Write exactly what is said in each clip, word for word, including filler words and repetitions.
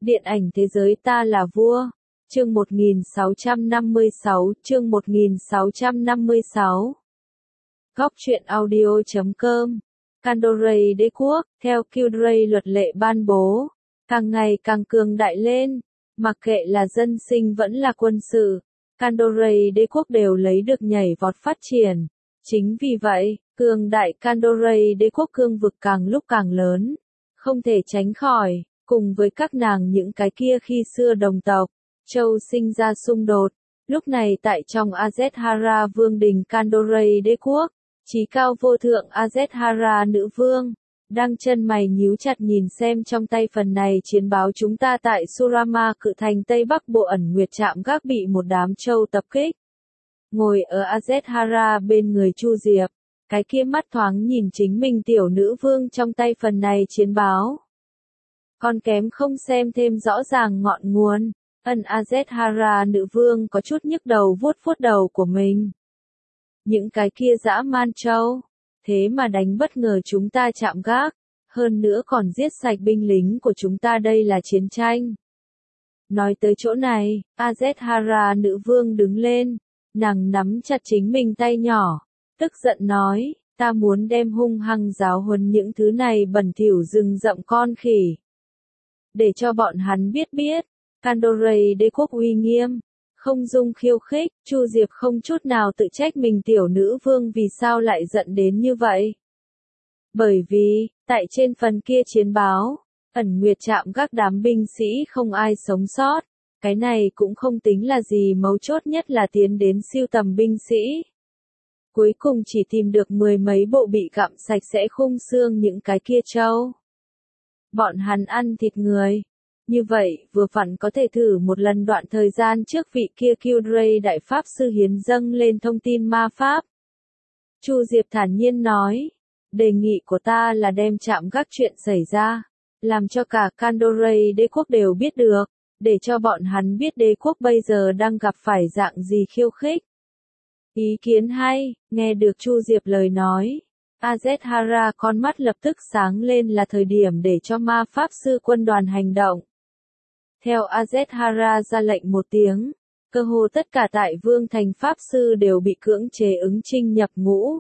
Điện ảnh thế giới ta là vua. Chương một nghìn sáu trăm năm mươi sáu, chương một nghìn sáu trăm năm mươi sáu. Góc truyện audio chấm com. Candoray đế quốc, theo Kildray luật lệ ban bố, càng ngày càng cường đại lên, mặc kệ là dân sinh vẫn là quân sự, Candoray đế quốc đều lấy được nhảy vọt phát triển. Chính vì vậy, cường đại Candoray đế quốc cương vực càng lúc càng lớn, không thể tránh khỏi, cùng với các nàng những cái kia khi xưa đồng tộc, châu sinh ra xung đột. Lúc này tại trong Azethara vương đình Candoray đế quốc, chí cao vô thượng Azethara nữ vương, đang chân mày nhíu chặt nhìn xem trong tay phần này chiến báo chúng ta tại Surama cự thành Tây Bắc bộ ẩn nguyệt trạm gác bị một đám châu tập kích. Ngồi ở Azethara bên người Chu Diệp, cái kia mắt thoáng nhìn chính mình tiểu nữ vương trong tay phần này chiến báo. Còn kém không xem thêm rõ ràng ngọn nguồn, ân Azethara nữ vương có chút nhức đầu vuốt vuốt đầu của mình. Những cái kia dã man châu, thế mà đánh bất ngờ chúng ta chạm gác, hơn nữa còn giết sạch binh lính của chúng ta, đây là chiến tranh. Nói tới chỗ này, Azethara nữ vương đứng lên, nàng nắm chặt chính mình tay nhỏ, tức giận nói, ta muốn đem hung hăng giáo huấn những thứ này bẩn thỉu rừng rậm con khỉ. Để cho bọn hắn biết biết, Candoray đế quốc uy nghiêm, không dung khiêu khích. Chu Diệp không chút nào tự trách mình tiểu nữ vương vì sao lại giận đến như vậy. Bởi vì, tại trên phần kia chiến báo, ẩn nguyệt trạm các đám binh sĩ không ai sống sót, cái này cũng không tính là gì, mấu chốt nhất là tiến đến siêu tầm binh sĩ. Cuối cùng chỉ tìm được mười mấy bộ bị gặm sạch sẽ khung xương những cái kia trâu. Bọn hắn ăn thịt người. Như vậy, vừa vặn có thể thử một lần đoạn thời gian trước vị kia Kildray đại pháp sư hiến dâng lên thông tin ma pháp. Chu Diệp thản nhiên nói, đề nghị của ta là đem chạm gác chuyện xảy ra, làm cho cả Candoray đế quốc đều biết được, để cho bọn hắn biết đế quốc bây giờ đang gặp phải dạng gì khiêu khích. Ý kiến hay, nghe được Chu Diệp lời nói. Azethara con mắt lập tức sáng lên, là thời điểm để cho ma pháp sư quân đoàn hành động. Theo Azethara ra lệnh một tiếng, cơ hồ tất cả tại Vương thành pháp sư đều bị cưỡng chế ứng chinh nhập ngũ.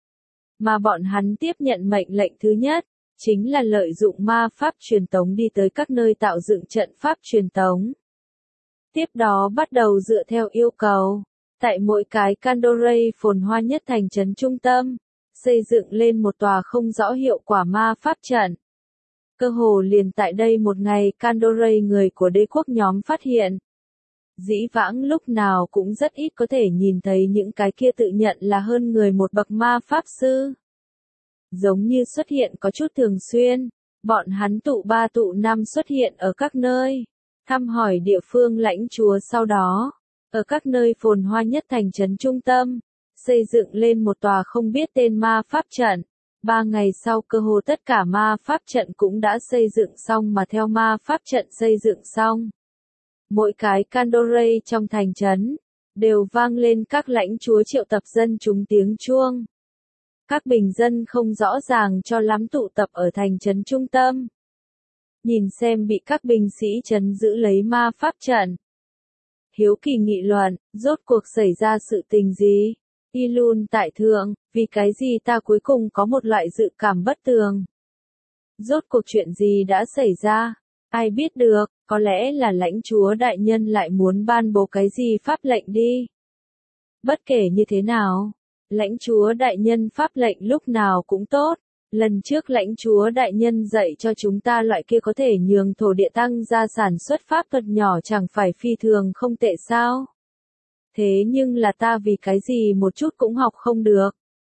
Mà bọn hắn tiếp nhận mệnh lệnh thứ nhất, chính là lợi dụng ma pháp truyền tống đi tới các nơi tạo dựng trận pháp truyền tống. Tiếp đó bắt đầu dựa theo yêu cầu, tại mỗi cái Candoray phồn hoa nhất thành trấn trung tâm, xây dựng lên một tòa không rõ hiệu quả ma pháp trận. Cơ hồ liền tại đây một ngày, Candoray người của đế quốc nhóm phát hiện. Dĩ vãng lúc nào cũng rất ít có thể nhìn thấy những cái kia tự nhận là hơn người một bậc ma pháp sư. Giống như xuất hiện có chút thường xuyên, bọn hắn tụ ba tụ năm xuất hiện ở các nơi, thăm hỏi địa phương lãnh chúa, sau đó, ở các nơi phồn hoa nhất thành trấn trung tâm, xây dựng lên một tòa không biết tên ma pháp trận. Ba ngày sau cơ hồ tất cả ma pháp trận cũng đã xây dựng xong, mà theo ma pháp trận xây dựng xong, mỗi cái Candoray trong thành trấn đều vang lên các lãnh chúa triệu tập dân chúng tiếng chuông. Các bình dân không rõ ràng cho lắm tụ tập ở thành trấn trung tâm, nhìn xem bị các binh sĩ trấn giữ lấy ma pháp trận. Hiếu kỳ nghị luận, rốt cuộc xảy ra sự tình gì? Ilun tại thượng, vì cái gì ta cuối cùng có một loại dự cảm bất tường? Rốt cuộc chuyện gì đã xảy ra? Ai biết được, có lẽ là lãnh chúa đại nhân lại muốn ban bố cái gì pháp lệnh đi. Bất kể như thế nào, lãnh chúa đại nhân pháp lệnh lúc nào cũng tốt. Lần trước lãnh chúa đại nhân dạy cho chúng ta loại kia có thể nhường thổ địa tăng gia sản xuất pháp thuật nhỏ, chẳng phải phi thường không tệ sao? Thế nhưng là ta vì cái gì một chút cũng học không được.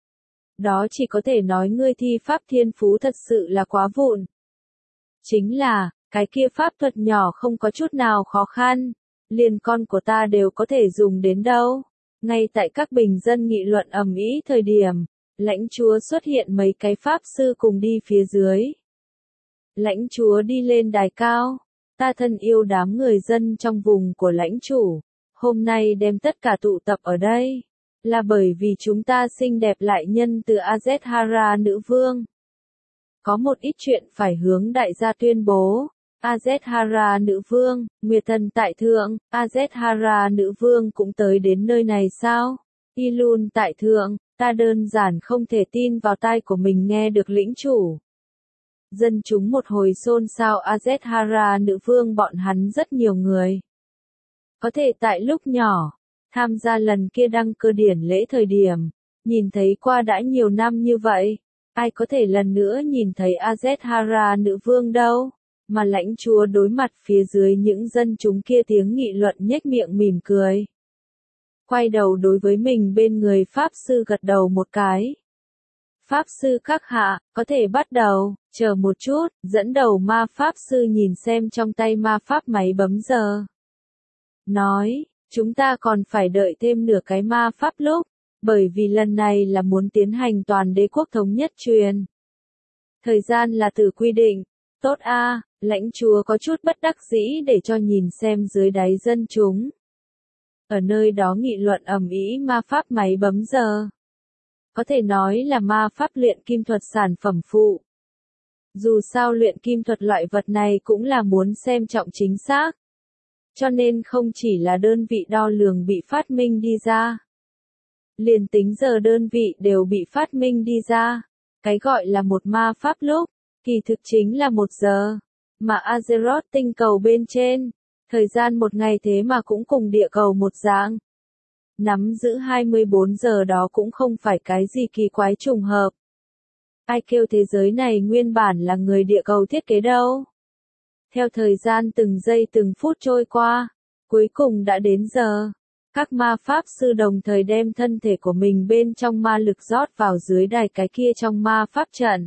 Đó chỉ có thể nói ngươi thi pháp thiên phú thật sự là quá vụn. Chính là, cái kia pháp thuật nhỏ không có chút nào khó khăn, liền con của ta đều có thể dùng đến đâu. Ngay tại các bình dân nghị luận ầm ĩ thời điểm, lãnh chúa xuất hiện mấy cái pháp sư cùng đi phía dưới. Lãnh chúa đi lên đài cao, ta thân yêu đám người dân trong vùng của lãnh chủ. Hôm nay đem tất cả tụ tập ở đây, là bởi vì chúng ta xinh đẹp lại nhân từ Azethara nữ vương. Có một ít chuyện phải hướng đại gia tuyên bố, Azethara nữ vương, Nguyệt thần tại thượng, Azethara nữ vương cũng tới đến nơi này sao? Ilun tại thượng, ta đơn giản không thể tin vào tai của mình nghe được lĩnh chủ. Dân chúng một hồi xôn xao Azethara nữ vương bọn hắn rất nhiều người. Có thể tại lúc nhỏ, tham gia lần kia đăng cơ điển lễ thời điểm, nhìn thấy qua đã nhiều năm như vậy, ai có thể lần nữa nhìn thấy Azethara nữ vương đâu, mà lãnh chúa đối mặt phía dưới những dân chúng kia tiếng nghị luận nhếch miệng mỉm cười. Quay đầu đối với mình bên người Pháp sư gật đầu một cái. Pháp sư các hạ, có thể bắt đầu, chờ một chút, dẫn đầu ma Pháp sư nhìn xem trong tay ma Pháp máy bấm giờ. Nói, chúng ta còn phải đợi thêm nửa cái ma Pháp lúc, bởi vì lần này là muốn tiến hành toàn đế quốc thống nhất truyền. Thời gian là từ quy định, tốt a, lãnh chúa có chút bất đắc dĩ để cho nhìn xem dưới đáy dân chúng. Ở nơi đó nghị luận ầm ĩ ma Pháp máy bấm giờ. Có thể nói là ma Pháp luyện kim thuật sản phẩm phụ. Dù sao luyện kim thuật loại vật này cũng là muốn xem trọng chính xác. Cho nên không chỉ là đơn vị đo lường bị phát minh đi ra. Liền tính giờ đơn vị đều bị phát minh đi ra. Cái gọi là một ma Pháp lúc, kỳ thực chính là một giờ. Mà Azeroth tinh cầu bên trên, thời gian một ngày thế mà cũng cùng địa cầu một dạng. Nắm giữ hai mươi bốn giờ đó cũng không phải cái gì kỳ quái trùng hợp. Ai kêu thế giới này nguyên bản là người địa cầu thiết kế đâu. Theo thời gian từng giây từng phút trôi qua, cuối cùng đã đến giờ. Các ma Pháp sư đồng thời đem thân thể của mình bên trong ma lực rót vào dưới đài cái kia trong ma Pháp trận.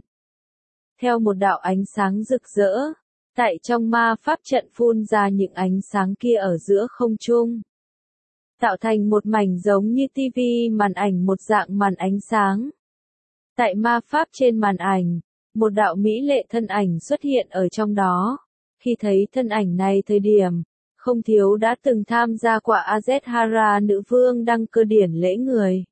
Theo một đạo ánh sáng rực rỡ, tại trong ma Pháp trận phun ra những ánh sáng kia ở giữa không trung. Tạo thành một mảnh giống như tivi màn ảnh một dạng màn ánh sáng. Tại ma Pháp trên màn ảnh, một đạo mỹ lệ thân ảnh xuất hiện ở trong đó. Khi thấy thân ảnh này thời điểm, không thiếu đã từng tham gia qua Azethara nữ vương đăng cơ điển lễ người.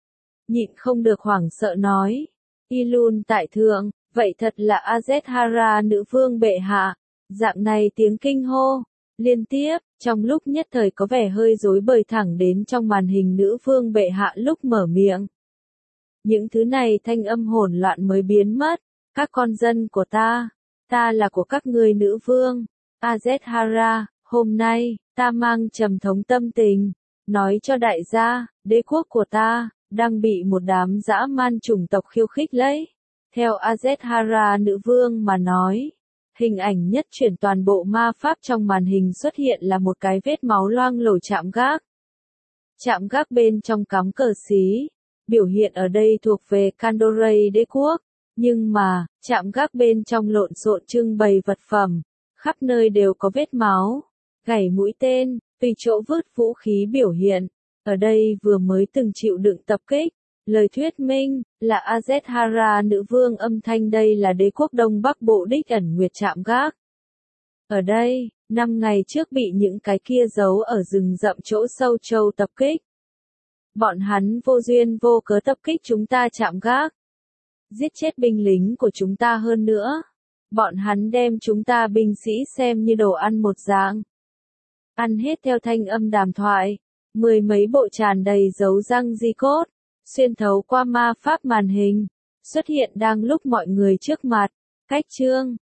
Nhịn không được hoảng sợ nói, Ilun tại thượng, vậy thật là Azethara nữ vương bệ hạ, dạng này tiếng kinh hô, liên tiếp, trong lúc nhất thời có vẻ hơi rối bời thẳng đến trong màn hình nữ vương bệ hạ lúc mở miệng. Những thứ này thanh âm hỗn loạn mới biến mất, các con dân của ta, ta là của các ngươi nữ vương, Azethara, hôm nay, ta mang trầm thống tâm tình, nói cho đại gia, đế quốc của ta, đang bị một đám dã man chủng tộc khiêu khích lấy. Theo Azethara nữ vương mà nói, hình ảnh nhất chuyển toàn bộ ma Pháp trong màn hình xuất hiện là một cái vết máu loang lổ chạm gác. Chạm gác bên trong cắm cờ xí, biểu hiện ở đây thuộc về Candoray đế quốc, nhưng mà, chạm gác bên trong lộn xộn trưng bày vật phẩm, khắp nơi đều có vết máu, gảy mũi tên, tùy chỗ vứt vũ khí biểu hiện, ở đây vừa mới từng chịu đựng tập kích. Lời thuyết minh, là Azethara nữ vương âm thanh đây là đế quốc Đông Bắc Bộ đích ẩn nguyệt chạm gác. Ở đây, năm ngày trước bị những cái kia giấu ở rừng rậm chỗ sâu châu tập kích. Bọn hắn vô duyên vô cớ tập kích chúng ta chạm gác. Giết chết binh lính của chúng ta hơn nữa. Bọn hắn đem chúng ta binh sĩ xem như đồ ăn một dạng. Ăn hết theo thanh âm đàm thoại. Mười mấy bộ tràn đầy dấu răng di cốt. Xuyên thấu qua ma Pháp màn hình, xuất hiện đang lúc mọi người trước mặt, cách chương,